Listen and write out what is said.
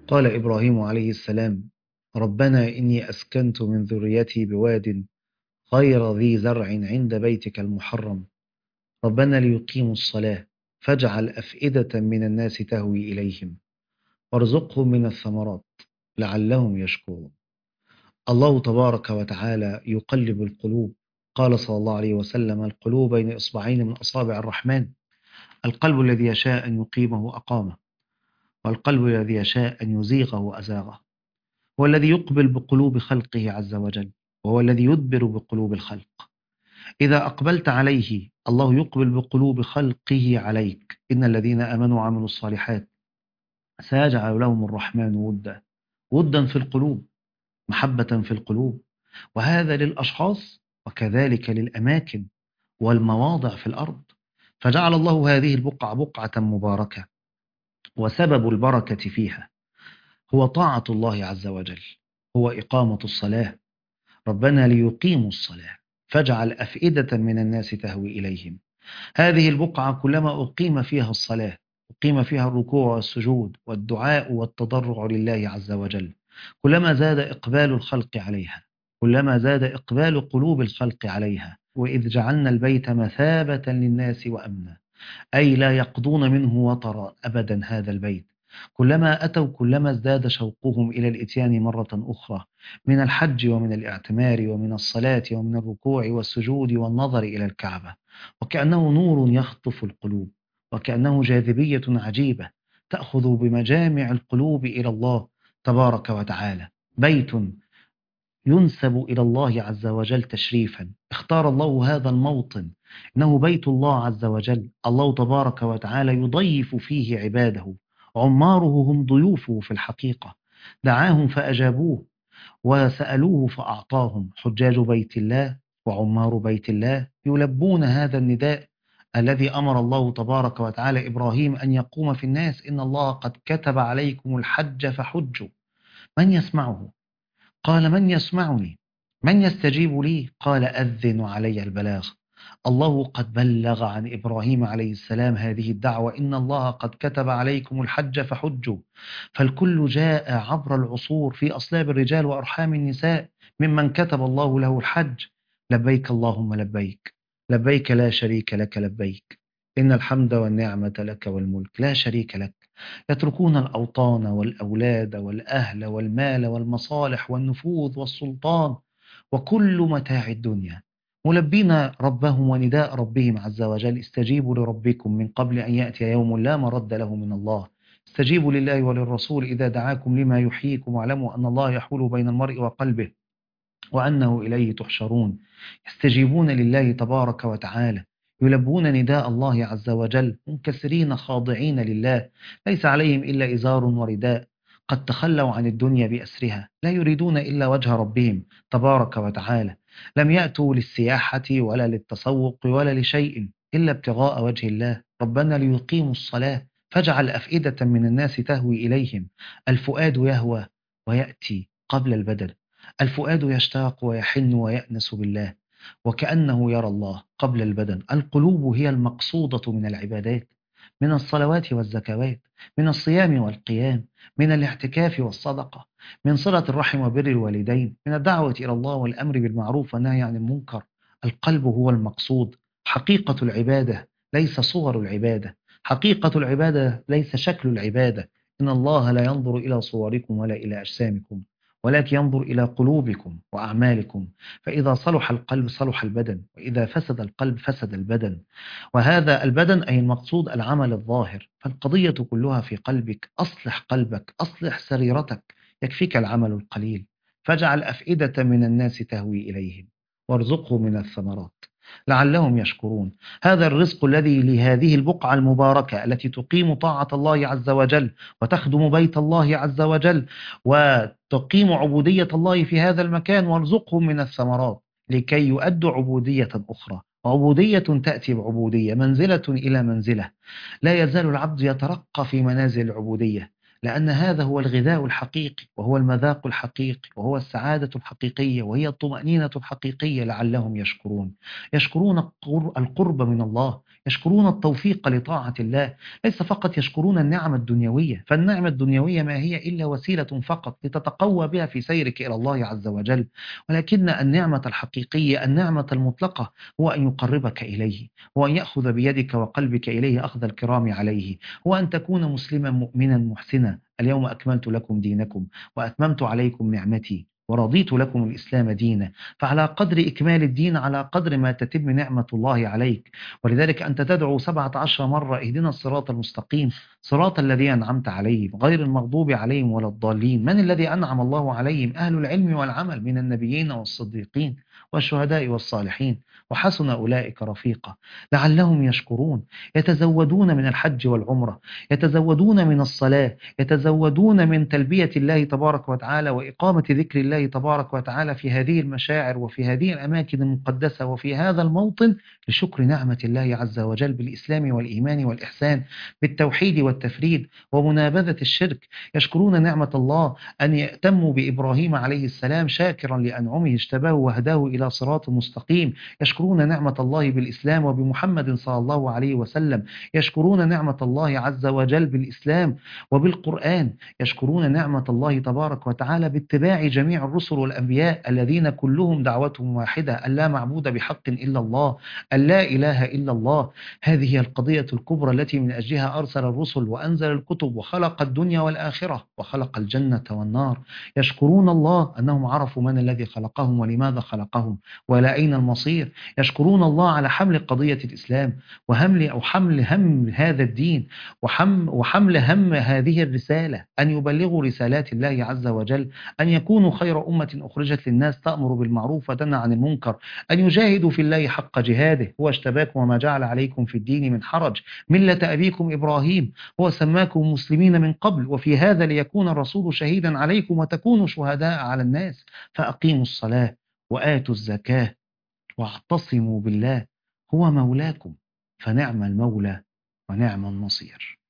قال إبراهيم عليه السلام: ربنا إني أسكنت من ذريتي بواد غير ذي زرع عند بيتك المحرم ربنا ليقيموا الصلاة فاجعل أفئدة من الناس تهوي إليهم وارزقهم من الثمرات لعلهم يشكرون. الله تبارك وتعالى يقلب القلوب. قال صلى الله عليه وسلم: القلوب بين إصبعين من أصابع الرحمن، القلب الذي يشاء أن يقيمه أقامه، والقلب الذي يشاء أن يزيغه أزاغه. هو الذي يقبل بقلوب خلقه عز وجل، وهو الذي يدبر بقلوب الخلق. إذا أقبلت عليه الله يقبل بقلوب خلقه عليك. إن الذين آمنوا وعملوا الصالحات سيجعل لهم الرحمن ودا، ودا في القلوب، محبة في القلوب. وهذا للأشخاص وكذلك للأماكن والمواضع في الأرض. فجعل الله هذه البقعة بقعة مباركة، وسبب البركة فيها هو طاعة الله عز وجل، هو إقامة الصلاة. ربنا ليقيموا الصلاة فاجعل أفئدة من الناس تهوي إليهم. هذه البقعة كلما أقيم فيها الصلاة، أقيم فيها الركوع والسجود والدعاء والتضرع لله عز وجل، كلما زاد إقبال الخلق عليها، كلما زاد إقبال قلوب الخلق عليها. وإذ جعلنا البيت مثابة للناس وأمنا، أي لا يقضون منه وطرا أبدا هذا البيت. كلما أتوا كلما ازداد شوقهم إلى الإتيان مرة أخرى، من الحج ومن الاعتمار ومن الصلاة ومن الركوع والسجود والنظر إلى الكعبة. وكأنه نور يخطف القلوب، وكأنه جاذبية عجيبة تأخذ بمجامع القلوب إلى الله تبارك وتعالى. بيت ينسب إلى الله عز وجل تشريفا، اختار الله هذا الموطن، إنه بيت الله عز وجل. الله تبارك وتعالى يضيف فيه عباده، عماره هم ضيوفه في الحقيقة. دعاهم فأجابوه، وسألوه فأعطاهم. حجاج بيت الله وعمار بيت الله يلبون هذا النداء الذي أمر الله تبارك وتعالى إبراهيم أن يقوم في الناس: إن الله قد كتب عليكم الحج فحجوا. من يسمعه؟ قال: من يسمعني؟ من يستجيب لي؟ قال: أذن علي البلاغ. الله قد بلغ عن إبراهيم عليه السلام هذه الدعوة: إن الله قد كتب عليكم الحج فحجوا. فالكل جاء عبر العصور في أصلاب الرجال وأرحام النساء ممن كتب الله له الحج. لبيك اللهم لبيك، لبيك لا شريك لك لبيك، إن الحمد والنعمة لك والملك لا شريك لك. يتركون الأوطان والأولاد والأهل والمال والمصالح والنفوذ والسلطان وكل متاع الدنيا، ملبين ربهم ونداء ربهم عز وجل: استجيبوا لربكم من قبل أن يأتي يوم لا مرد له من الله. استجيبوا لله وللرسول إذا دعاكم لما يحييكم، واعلموا أن الله يحول بين المرء وقلبه وأنه إليه تحشرون. يستجيبون لله تبارك وتعالى، يلبون نداء الله عز وجل، منكسرين خاضعين لله، ليس عليهم إلا إزار ورداء. قد تخلوا عن الدنيا بأسرها، لا يريدون إلا وجه ربهم تبارك وتعالى. لم يأتوا للسياحة ولا للتسوق ولا لشيء إلا ابتغاء وجه الله. ربنا ليقيموا الصلاة فاجعل أفئدة من الناس تهوي إليهم. الفؤاد يهوى ويأتي قبل البدن، الفؤاد يشتاق ويحن ويأنس بالله، وكأنه يرى الله قبل البدن. القلوب هي المقصودة من العبادات، من الصلوات والزكوات، من الصيام والقيام، من الاعتكاف والصدقة، من صلة الرحم وبر الوالدين، من الدعوة إلى الله والأمر بالمعروف والنهي عن المنكر. القلب هو المقصود، حقيقة العبادة ليس صور العبادة، حقيقة العبادة ليس شكل العبادة. إن الله لا ينظر إلى صوركم ولا إلى أجسامكم، ولكن ينظر إلى قلوبكم وأعمالكم. فإذا صلح القلب صلح البدن، وإذا فسد القلب فسد البدن. وهذا البدن أي المقصود العمل الظاهر. فالقضية كلها في قلبك. أصلح قلبك، أصلح سريرتك، يكفيك العمل القليل. فاجعل أفئدة من الناس تهوي إليهم وارزقهم من الثمرات لعلهم يشكرون. هذا الرزق الذي لهذه البقعة المباركة التي تقيم طاعة الله عز وجل وتخدم بيت الله عز وجل وتقيم عبودية الله في هذا المكان. وارزقهم من الثمرات لكي يؤدوا عبودية أخرى، عبودية تأتي بعبودية، منزلة إلى منزلة. لا يزال العبد يترقى في منازل العبودية، لأن هذا هو الغذاء الحقيقي، وهو المذاق الحقيقي، وهو السعادة الحقيقية، وهي الطمأنينة الحقيقية لعلهم يشكرون. يشكرون القرب من الله، يشكرون التوفيق لطاعة الله، ليس فقط يشكرون النعم الدنيوية، فالنعمة الدنيوية ما هي إلا وسيلة فقط لتتقوى بها في سيرك إلى الله عز وجل، ولكن النعمة الحقيقية، النعمة المطلقة، هو أن يقربك إليه، هو أن يأخذ بيدك وقلبك إليه أخذ الكرام عليه، هو أن تكون مسلما مؤمنا محسنا. اليوم أكملت لكم دينكم وأتممت عليكم نعمتي ورضيت لكم الإسلام دينا. فعلى قدر إكمال الدين على قدر ما تتم نعمة الله عليك. ولذلك أنت تدعو 17 مرة: اهدنا الصراط المستقيم صراط الذين أنعمت عليهم غير المغضوب عليهم ولا الضالين. من الذي أنعم الله عليهم؟ أهل العلم والعمل من النبيين والصديقين والشهداء والصالحين، وحسن أولئك رفيقا. لعلهم يشكرون، يتزودون من الحج والعمرة، يتزودون من الصلاة، يتزودون من تلبية الله تبارك وتعالى وإقامة ذكر الله تبارك وتعالى في هذه المشاعر وفي هذه الأماكن المقدسة وفي هذا الموطن، لشكر نعمة الله عز وجل بالإسلام والإيمان والإحسان، بالتوحيد والتفريد ومنابذة الشرك. يشكرون نعمة الله أن يأتموا بإبراهيم عليه السلام شاكرا لأنعمه اجتباه وهداه إلى صراط مستقيم. يشكرون نعمة الله بالإسلام وبمحمد صلى الله عليه وسلم. يشكرون نعمة الله عز وجل بالإسلام وبالقرآن. يشكرون نعمة الله تبارك وتعالى باتباع جميع الرسل والأنبياء الذين كلهم دعوتهم واحدة: أن لا معبود بحق إلا الله، أن لا إله إلا الله. هذه هي القضية الكبرى التي من أجلها أرسل الرسل وأنزل الكتب وخلق الدنيا والآخرة وخلق الجنة والنار. يشكرون الله أنهم عرفوا من الذي خلقهم ولماذا خلقهم وإلى أين المصير. يشكرون الله على حمل قضية الإسلام حمل هم هذا الدين وحمل هم هذه الرسالة، أن يبلغوا رسالات الله عز وجل، أن يكونوا خير أمة أخرجت للناس تأمر بالمعروف وتنهى عن المنكر، أن يجاهدوا في الله حق جهاده. هو اجتباكم وما جعل عليكم في الدين من حرج، ملة أبيكم إبراهيم، هو سماكم مسلمين من قبل وفي هذا ليكون الرسول شهيدا عليكم وتكونوا شهداء على الناس. فأقيموا الصلاة وآتوا الزكاة واعتصموا بالله، هو مولاكم، فنعم المولى ونعم النصير.